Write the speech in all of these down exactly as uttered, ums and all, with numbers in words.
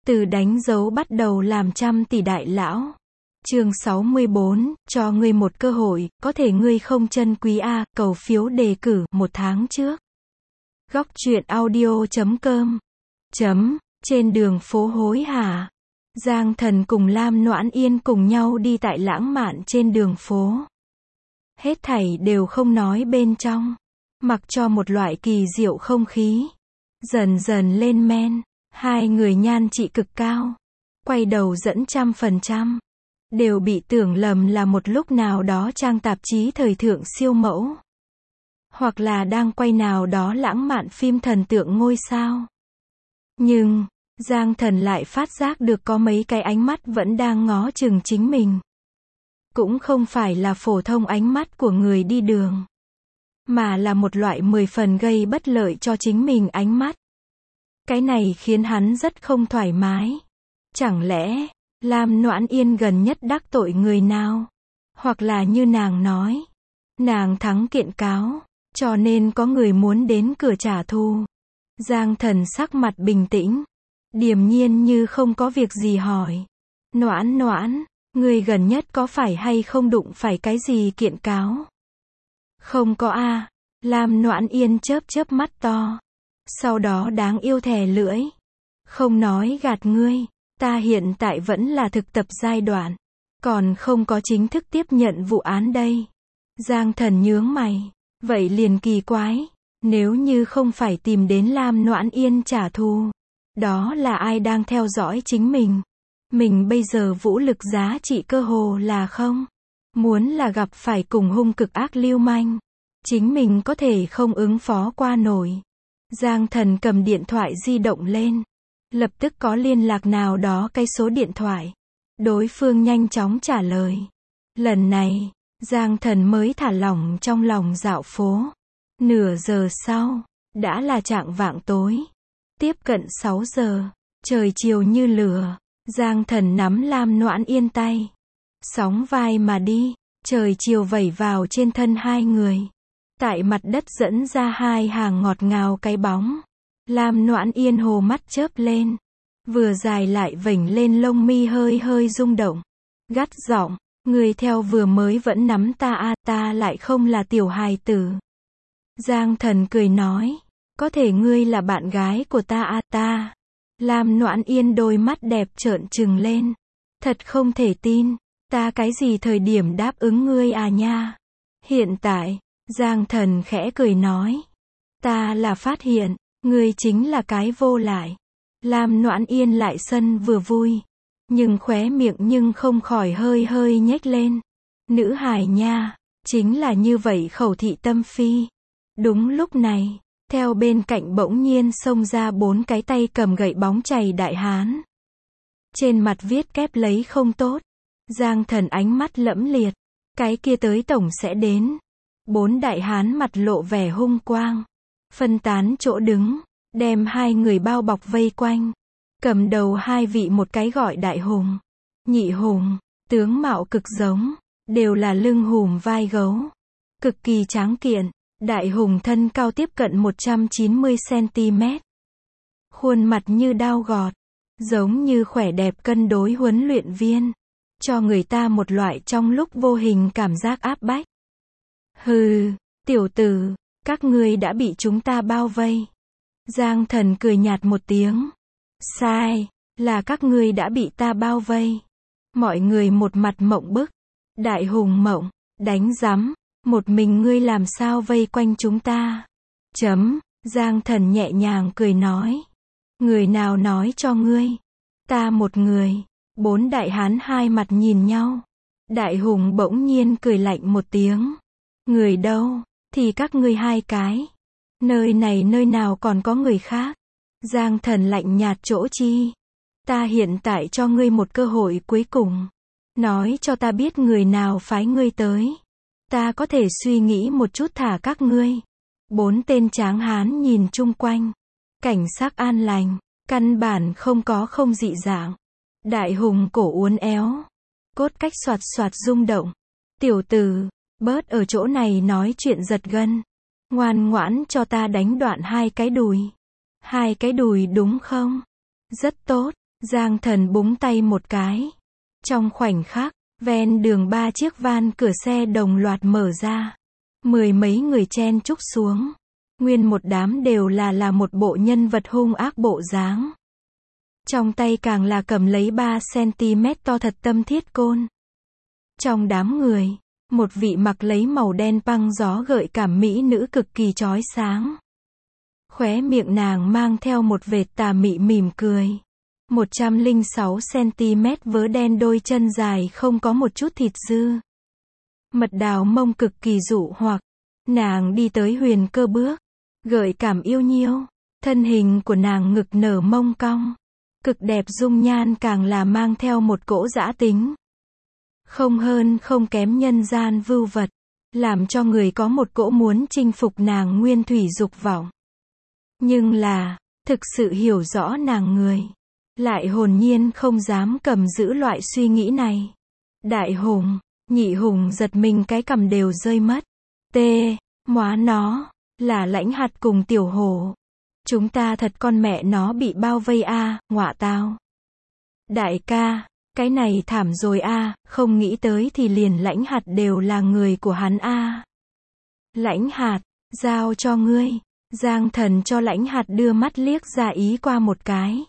Từ đánh dấu bắt đầu làm trăm tỷ đại lão. Chương sáu mươi bốn, cho ngươi một cơ hội, có thể ngươi không trân quý a, cầu phiếu đề cử, một tháng trước. Góc truyện audio chấm com. Chấm, trên đường phố hối hả. Giang Thần cùng Lam Noãn Yên cùng nhau đi tại lãng mạn trên đường phố. Hết thảy đều không nói bên trong. Mặc cho một loại kỳ diệu không khí. Dần dần lên men. Hai người nhan trị cực cao. Quay đầu dẫn trăm phần trăm. Đều bị tưởng lầm là một lúc nào đó trang tạp chí thời thượng siêu mẫu. Hoặc là đang quay nào đó lãng mạn phim thần tượng ngôi sao. Nhưng, Giang Thần lại phát giác được có mấy cái ánh mắt vẫn đang ngó chừng chính mình. Cũng không phải là phổ thông ánh mắt của người đi đường. Mà là một loại mười phần gây bất lợi cho chính mình ánh mắt. Cái này khiến hắn rất không thoải mái. Chẳng lẽ, Lam Noãn Yên gần nhất đắc tội người nào? Hoặc là như nàng nói, nàng thắng kiện cáo, cho nên có người muốn đến cửa trả thù. Giang Thần sắc mặt bình tĩnh, điềm nhiên như không có việc gì hỏi. Noãn Noãn, người gần nhất có phải hay không đụng phải cái gì kiện cáo? Không có a. À. Lam Noãn Yên chớp chớp mắt to. Sau đó đáng yêu thè lưỡi. Không nói gạt ngươi, ta hiện tại vẫn là thực tập giai đoạn. Còn không có chính thức tiếp nhận vụ án đây. Giang Thần nhướng mày. Vậy liền kỳ quái. Nếu như không phải tìm đến Lam Noãn Yên trả thù. Đó là ai đang theo dõi chính mình? Mình bây giờ vũ lực giá trị cơ hồ là không. Muốn là gặp phải cùng hung cực ác lưu manh. Chính mình có thể không ứng phó qua nổi. Giang Thần cầm điện thoại di động lên. Lập tức có liên lạc nào đó cái số điện thoại. Đối phương nhanh chóng trả lời. Lần này, Giang Thần mới thả lỏng trong lòng dạo phố. Nửa giờ sau, đã là chạng vạng tối. Tiếp cận sáu giờ, trời chiều như lửa. Giang Thần nắm Lam Noãn Yên tay. Sóng vai mà đi, trời chiều vẩy vào trên thân hai người. Tại mặt đất dẫn ra hai hàng ngọt ngào cái bóng. Lam Noãn Yên hồ mắt chớp lên. Vừa dài lại vểnh lên lông mi hơi hơi rung động. Gắt giọng, người theo vừa mới vẫn nắm ta a, ta lại không là tiểu hài tử. Giang Thần cười nói, có thể ngươi là bạn gái của ta a, ta. Lam Noãn Yên đôi mắt đẹp trợn trừng lên. Thật không thể tin, ta cái gì thời điểm đáp ứng ngươi à nha. Hiện tại, Giang Thần khẽ cười nói, ta là phát hiện, ngươi chính là cái vô lại. Lam Noãn Yên lại sân vừa vui, nhưng khóe miệng nhưng không khỏi hơi hơi nhếch lên. Nữ hài nha, chính là như vậy khẩu thị tâm phi. Đúng lúc này, theo bên cạnh bỗng nhiên xông ra bốn cái tay cầm gậy bóng chày đại hán. Trên mặt viết kép lấy không tốt. Giang Thần ánh mắt lẫm liệt, cái kia tới tổng sẽ đến. Bốn đại hán mặt lộ vẻ hung quang, phân tán chỗ đứng, đem hai người bao bọc vây quanh. Cầm đầu hai vị một cái gọi đại hùng, nhị hùng, tướng mạo cực giống, đều là lưng hùm vai gấu, cực kỳ tráng kiện. Đại hùng thân cao tiếp cận một trăm chín mươi xăng-ti-mét, khuôn mặt như dao gọt, giống như khỏe đẹp cân đối huấn luyện viên, cho người ta một loại trong lúc vô hình cảm giác áp bách. Hừ, tiểu tử, các ngươi đã bị chúng ta bao vây. Giang Thần cười nhạt một tiếng. Sai, là các ngươi đã bị ta bao vây. Mọi người một mặt mộng bức. Đại hùng mộng, đánh rắm, một mình ngươi làm sao vây quanh chúng ta? Chấm, Giang Thần nhẹ nhàng cười nói. Người nào nói cho ngươi? Ta một người. Bốn đại hán hai mặt nhìn nhau. Đại hùng bỗng nhiên cười lạnh một tiếng. Người đâu? Thì các ngươi hai cái. Nơi này nơi nào còn có người khác? Giang Thần lạnh nhạt chỗ chi? Ta hiện tại cho ngươi một cơ hội cuối cùng. Nói cho ta biết người nào phái ngươi tới. Ta có thể suy nghĩ một chút thả các ngươi. Bốn tên tráng hán nhìn chung quanh. Cảnh sắc an lành, căn bản không có không dị dạng. Đại hùng cổ uốn éo. Cốt cách xoạt xoạt rung động. Tiểu tử, bớt ở chỗ này nói chuyện giật gân. Ngoan ngoãn cho ta đánh đoạn hai cái đùi. Hai cái đùi đúng không? Rất tốt. Giang Thần búng tay một cái. Trong khoảnh khắc, ven đường ba chiếc van cửa xe đồng loạt mở ra. Mười mấy người chen chúc xuống. Nguyên một đám đều là là một bộ nhân vật hung ác bộ dáng. Trong tay càng là cầm lấy ba xăng-ti-mét to thật tâm thiết côn. Trong đám người, một vị mặc lấy màu đen băng gió gợi cảm mỹ nữ cực kỳ chói sáng. Khóe miệng nàng mang theo một vệt tà mị mỉm cười. một trăm lẻ sáu xăng-ti-mét vớ đen đôi chân dài không có một chút thịt dư. Mật đào mông cực kỳ dụ hoặc. Nàng đi tới Huyền Cơ bước. Gợi cảm yêu nhiêu. Thân hình của nàng ngực nở mông cong. Cực đẹp dung nhan càng là mang theo một cỗ dã tính. Không hơn không kém nhân gian vưu vật. Làm cho người có một cỗ muốn chinh phục nàng nguyên thủy dục vọng. Nhưng là, thực sự hiểu rõ nàng người. Lại hồn nhiên không dám cầm giữ loại suy nghĩ này. Đại Hùng, Nhị Hùng giật mình cái cằm đều rơi mất. Tê, móa nó, là Lãnh Hạt cùng Tiểu Hổ. Chúng ta thật con mẹ nó bị bao vây a, à, ngọa tao. Đại ca, cái này thảm rồi a, à, không nghĩ tới thì liền Lãnh Hạt đều là người của hắn a. À. Lãnh Hạt, giao cho ngươi. Giang Thần cho Lãnh Hạt đưa mắt liếc ra ý qua một cái.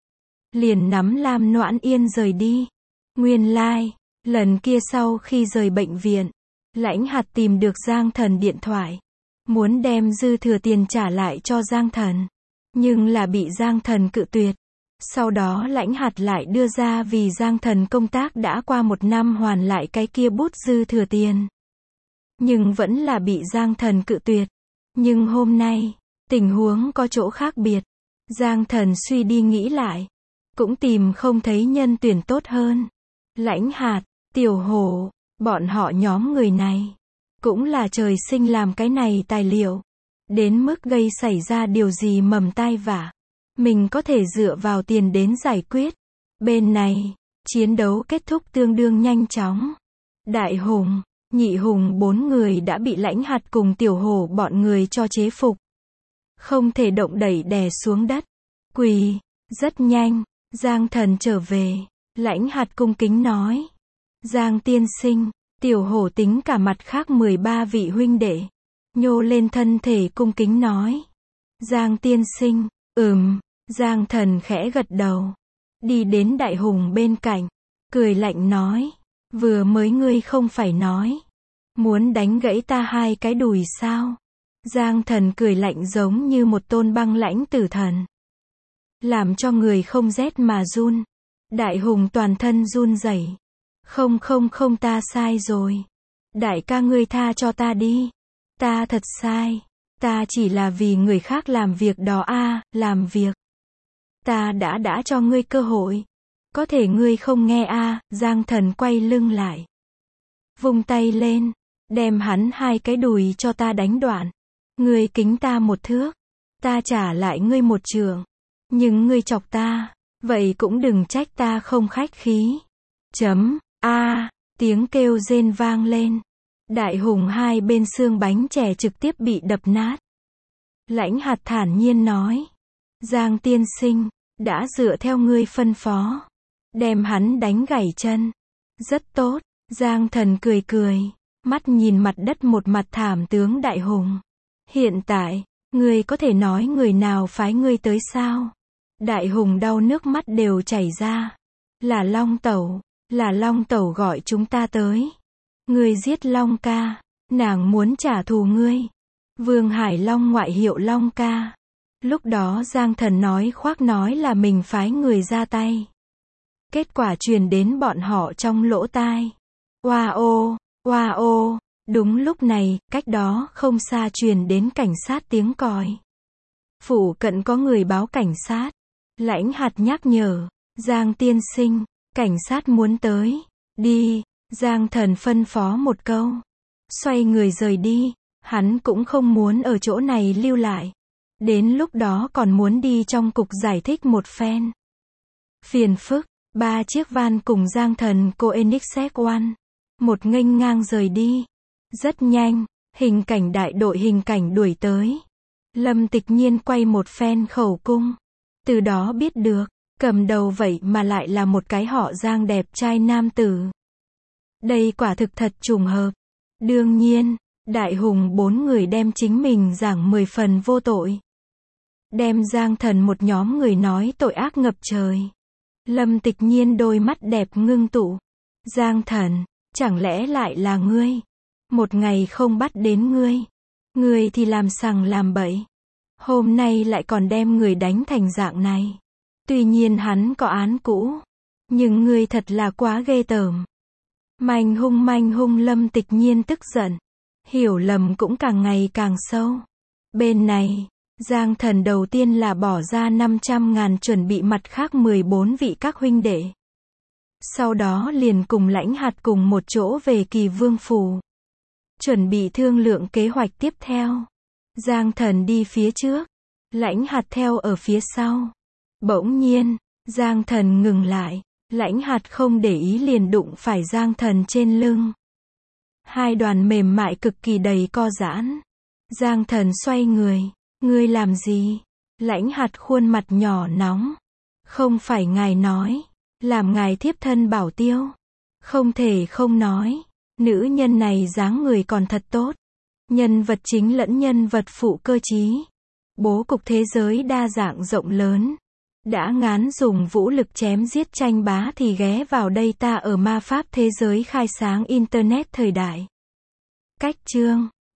Liền nắm Lam Noãn Yên rời đi. Nguyên lai, like, lần kia sau khi rời bệnh viện, Lãnh Hạt tìm được Giang Thần điện thoại. Muốn đem dư thừa tiền trả lại cho Giang Thần. Nhưng là bị Giang Thần cự tuyệt. Sau đó Lãnh Hạt lại đưa ra vì Giang Thần công tác đã qua một năm hoàn lại cái kia bút dư thừa tiền. Nhưng vẫn là bị Giang Thần cự tuyệt. Nhưng hôm nay, tình huống có chỗ khác biệt. Giang Thần suy đi nghĩ lại. Cũng tìm không thấy nhân tuyển tốt hơn. Lãnh Hạt, Tiểu Hổ, bọn họ nhóm người này. Cũng là trời sinh làm cái này tài liệu. Đến mức gây xảy ra điều gì mầm tai vạ. Mình có thể dựa vào tiền đến giải quyết. Bên này, chiến đấu kết thúc tương đương nhanh chóng. Đại Hùng, Nhị Hùng bốn người đã bị Lãnh Hạt cùng Tiểu Hổ bọn người cho chế phục. Không thể động đẩy đè xuống đất. Quỳ, rất nhanh, Giang Thần trở về. Lãnh Hạt cung kính nói. Giang tiên sinh, Tiểu Hổ tính cả mặt khác mười ba vị huynh đệ. Nhô lên thân thể cung kính nói. Giang tiên sinh, ừm, Giang Thần khẽ gật đầu. Đi đến Đại Hùng bên cạnh. Cười lạnh nói. Vừa mới ngươi không phải nói. Muốn đánh gãy ta hai cái đùi sao? Giang Thần cười lạnh giống như một tôn băng lãnh tử thần. Làm cho người không rét mà run. Đại Hùng toàn thân run rẩy. Không không không ta sai rồi. Đại ca ngươi tha cho ta đi. Ta thật sai. Ta chỉ là vì người khác làm việc đó a, à, làm việc. Ta đã đã cho ngươi cơ hội. Có thể ngươi không nghe a, à, Giang Thần quay lưng lại. Vung tay lên. Đem hắn hai cái đùi cho ta đánh đoạn. Ngươi kính ta một thước. Ta trả lại ngươi một trượng. Nhưng ngươi chọc ta. Vậy cũng đừng trách ta không khách khí. Chấm. A, à, tiếng kêu rên vang lên. Đại Hùng hai bên xương bánh chè trực tiếp bị đập nát. Lãnh Hạt thản nhiên nói. Giang tiên sinh, đã dựa theo ngươi phân phó. Đem hắn đánh gãy chân. Rất tốt, Giang Thần cười cười. Mắt nhìn mặt đất một mặt thảm tướng Đại Hùng. Hiện tại, ngươi có thể nói người nào phái ngươi tới sao? Đại Hùng đau nước mắt đều chảy ra. Là Long Tẩu, là Long Tẩu gọi chúng ta tới. Ngươi giết Long ca, nàng muốn trả thù ngươi. Vương Hải Long ngoại hiệu Long ca. Lúc đó Giang Thần nói khoác nói là mình phái người ra tay. Kết quả truyền đến bọn họ trong lỗ tai. Oa ô, oa ô, đúng lúc này, cách đó không xa truyền đến cảnh sát tiếng còi. Phủ cận có người báo cảnh sát. Lãnh Hạt nhắc nhở. Giang tiên sinh, cảnh sát muốn tới. Đi. Giang Thần phân phó một câu. Xoay người rời đi. Hắn cũng không muốn ở chỗ này lưu lại. Đến lúc đó còn muốn đi trong cục giải thích một phen. Phiền phức. Ba chiếc van cùng Giang Thần Koenigsegg One. Một nghênh ngang rời đi. Rất nhanh. Hình cảnh đại đội hình cảnh đuổi tới. Lâm Tịch Nhiên quay một phen khẩu cung. Từ đó biết được. Cầm đầu vậy mà lại là một cái họ Giang đẹp trai nam tử. Đây quả thực thật trùng hợp. Đương nhiên, Đại Hùng bốn người đem chính mình giảng mười phần vô tội. Đem Giang Thần một nhóm người nói tội ác ngập trời. Lâm Tịch Nhiên đôi mắt đẹp ngưng tụ. Giang Thần, chẳng lẽ lại là ngươi? Một ngày không bắt đến ngươi. Ngươi thì làm sằng làm bậy. Hôm nay lại còn đem người đánh thành dạng này. Tuy nhiên hắn có án cũ. Nhưng ngươi thật là quá ghê tởm. Manh hung manh hung Lâm Tịch Nhiên tức giận. Hiểu lầm cũng càng ngày càng sâu. Bên này, Giang Thần đầu tiên là bỏ ra năm trăm ngàn chuẩn bị mặt khác mười bốn vị các huynh đệ. Sau đó liền cùng Lãnh Hạt cùng một chỗ về Kỳ Vương Phủ. Chuẩn bị thương lượng kế hoạch tiếp theo. Giang Thần đi phía trước. Lãnh Hạt theo ở phía sau. Bỗng nhiên, Giang Thần ngừng lại. Lãnh Hạt không để ý liền đụng phải Giang Thần trên lưng. Hai đoàn mềm mại cực kỳ đầy co giãn. Giang Thần xoay người. Ngươi làm gì? Lãnh Hạt khuôn mặt nhỏ nóng. Không phải ngài nói. Làm ngài thiếp thân bảo tiêu. Không thể không nói. Nữ nhân này dáng người còn thật tốt. Nhân vật chính lẫn nhân vật phụ cơ trí. Bố cục thế giới đa dạng rộng lớn. Đã ngán dùng vũ lực chém giết tranh bá thì ghé vào đây ta ở ma pháp thế giới khai sáng Internet thời đại. Cách chương